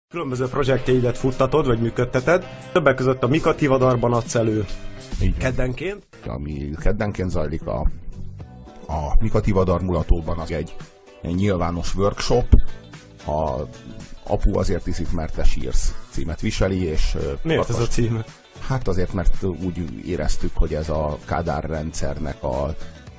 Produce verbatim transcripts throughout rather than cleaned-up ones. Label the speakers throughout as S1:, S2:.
S1: Különböző projektjeidet futtatod, vagy működteted. Többek között a Mika Tivadarban adsz elő keddenként.
S2: Ami keddenként zajlik a, a Mika Tivadar mulatóban, az egy, egy nyilvános workshop. A Apu azért iszik, mert te sírsz címet viseli. És
S1: miért ez a cím?
S2: Hát azért, mert úgy éreztük, hogy ez a Kádár rendszernek a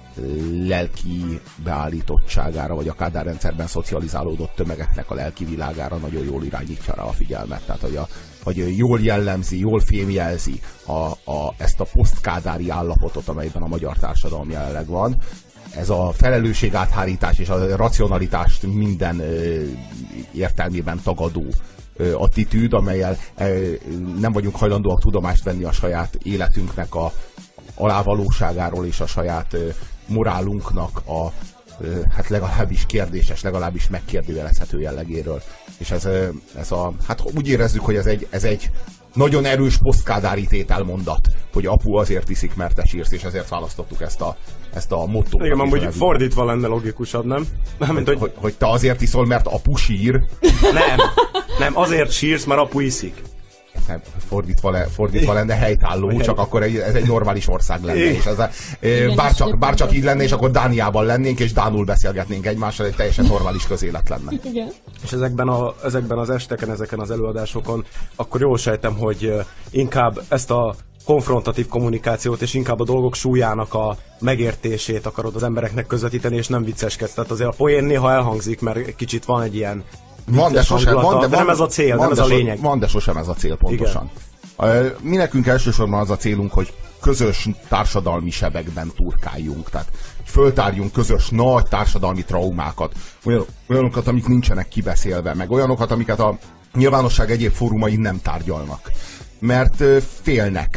S2: lelki beállítottságára, vagy a Kádár rendszerben szocializálódott tömegeknek a lelki világára nagyon jól irányítja rá a figyelmet. Tehát, hogy, a, hogy jól jellemzi, jól fémjelzi a, a, ezt a posztkádári állapotot, amelyben a magyar társadalom jelenleg van. Ez a felelősségáthárítás és a racionalitást minden ö, értelmében tagadó ö, attitűd, amellyel ö, nem vagyunk hajlandóak tudomást venni a saját életünknek a alávalóságáról és a saját ö, morálunknak a ö, hát legalábbis kérdéses, legalábbis megkérdőjelezhető jellegéről. És ez, ö, ez a, hát úgy érezzük, hogy ez egy, ez egy nagyon erős posztkádári tételmondat, hogy apu azért iszik, mert te sírsz, és ezért választottuk ezt a, ezt a mottót.
S1: Igen, amúgy fordítva lenne logikusabb, nem? nem
S2: hogy, hogy... Hogy, hogy te azért iszol, mert apu sír?
S1: Nem, nem, azért sírsz, mert apu iszik.
S2: Nem, fordítva, le, fordítva lenne helytálló, csak akkor ez egy normális ország lenne. És ez a, bárcsak, bárcsak így lenne, és akkor Dániában lennénk, és dánul beszélgetnénk egymással, egy teljesen normális közélet lenne.
S3: Igen.
S1: És ezekben, a, ezekben az esteken, ezeken az előadásokon, akkor jól sejtem, hogy inkább ezt a konfrontatív kommunikációt, és inkább a dolgok súlyának a megértését akarod az embereknek közvetíteni, és nem vicceskedsz. Tehát azért a poén néha elhangzik, mert kicsit van egy ilyen
S2: Van, de, sosem, van, de,
S1: de nem ez a cél,
S2: van,
S1: nem ez a lényeg.
S2: Van, de sosem ez a cél, pontosan. Igen. Mi nekünk elsősorban az a célunk, hogy közös társadalmi sebekben turkáljunk, tehát föltárjunk közös nagy társadalmi traumákat, olyan, olyanokat, amik nincsenek kibeszélve, meg olyanokat, amiket a nyilvánosság egyéb fórumain nem tárgyalnak. Mert félnek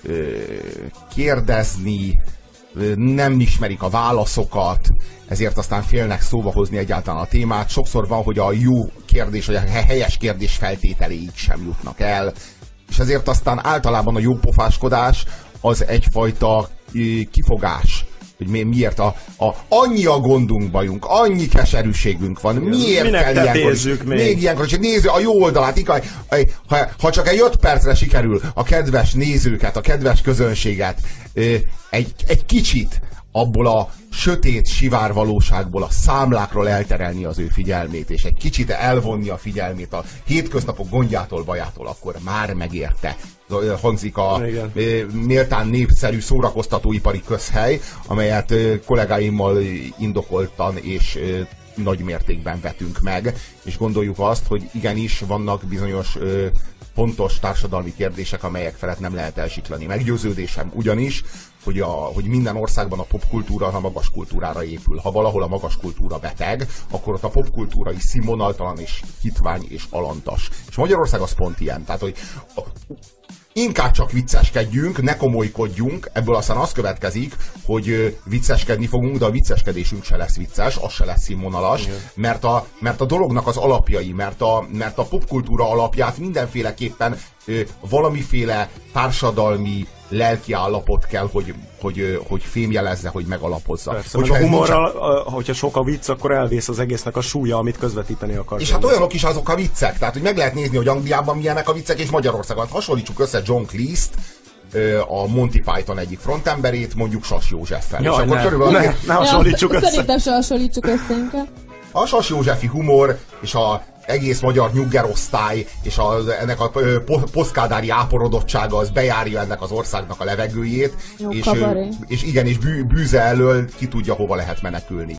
S2: kérdezni, nem ismerik a válaszokat, ezért aztán félnek szóba hozni egyáltalán a témát. Sokszor van, hogy a jó kérdés, vagy a helyes kérdés feltételéig sem jutnak el, és ezért aztán általában a jópofáskodás az egyfajta kifogás, hogy mi, miért a, a, annyi a gondunk, bajunk, annyi keserűségünk van, miért kell ilyenkor, még? még ilyenkor, csak néző a jó oldalát, inkább, ha, ha csak egy öt percre sikerül a kedves nézőket, a kedves közönséget egy, egy kicsit abból a sötét sivár valóságból, a számlákról elterelni az ő figyelmét, és egy kicsit elvonni a figyelmét a hétköznapok gondjától, bajától, akkor már megérte. Hangzik a igen. méltán népszerű szórakoztatóipari közhely, amelyet kollégáimmal indokoltan és nagy mértékben vetünk meg, és gondoljuk azt, hogy igenis vannak bizonyos fontos társadalmi kérdések, amelyek felett nem lehet elsiklani. Meggyőződésem ugyanis, hogy, a, hogy minden országban a popkultúra a magas kultúrára épül. Ha valahol a magas kultúra beteg, akkor ott a popkultúra is színvonaltalan, és hitvány, és alantas. És Magyarország az pont ilyen. Tehát, hogy inkább csak vicceskedjünk, ne komolykodjunk, ebből aztán az következik, hogy vicceskedni fogunk, de a vicceskedésünk se lesz vicces, az se lesz színvonalas, mert a, mert a dolognak az alapjai, mert a, mert a popkultúra alapját mindenféleképpen ö, valamiféle társadalmi lelki állapot kell, hogy, hogy, hogy fémjelezze, hogy megalapozza.
S1: Persze, hogyha, a humorral, nincsen... hogyha sok a vicc, akkor elvész az egésznek a súlya, amit közvetíteni akar.
S2: És hát olyanok is azok a viccek, tehát hogy meg lehet nézni, hogy Angliában milyenek a viccek, és Magyarországon. Hasonlítsuk össze John Cleese-t, a Monty Python egyik frontemberét, mondjuk Sas Józseffel.
S1: Jaj,
S2: és akkor
S1: ne,
S2: körülbelül
S1: ne, ne hasonlítsuk össze.
S3: Szerintem se hasonlítsuk össze inkább.
S2: A Sas Józsefi humor, és a egész magyar nyuggerosztály, és a, ennek a posztkádári áporodottsága az bejárja ennek az országnak a levegőjét, és, és igen, és bű, bűze elől ki tudja, hova lehet menekülni.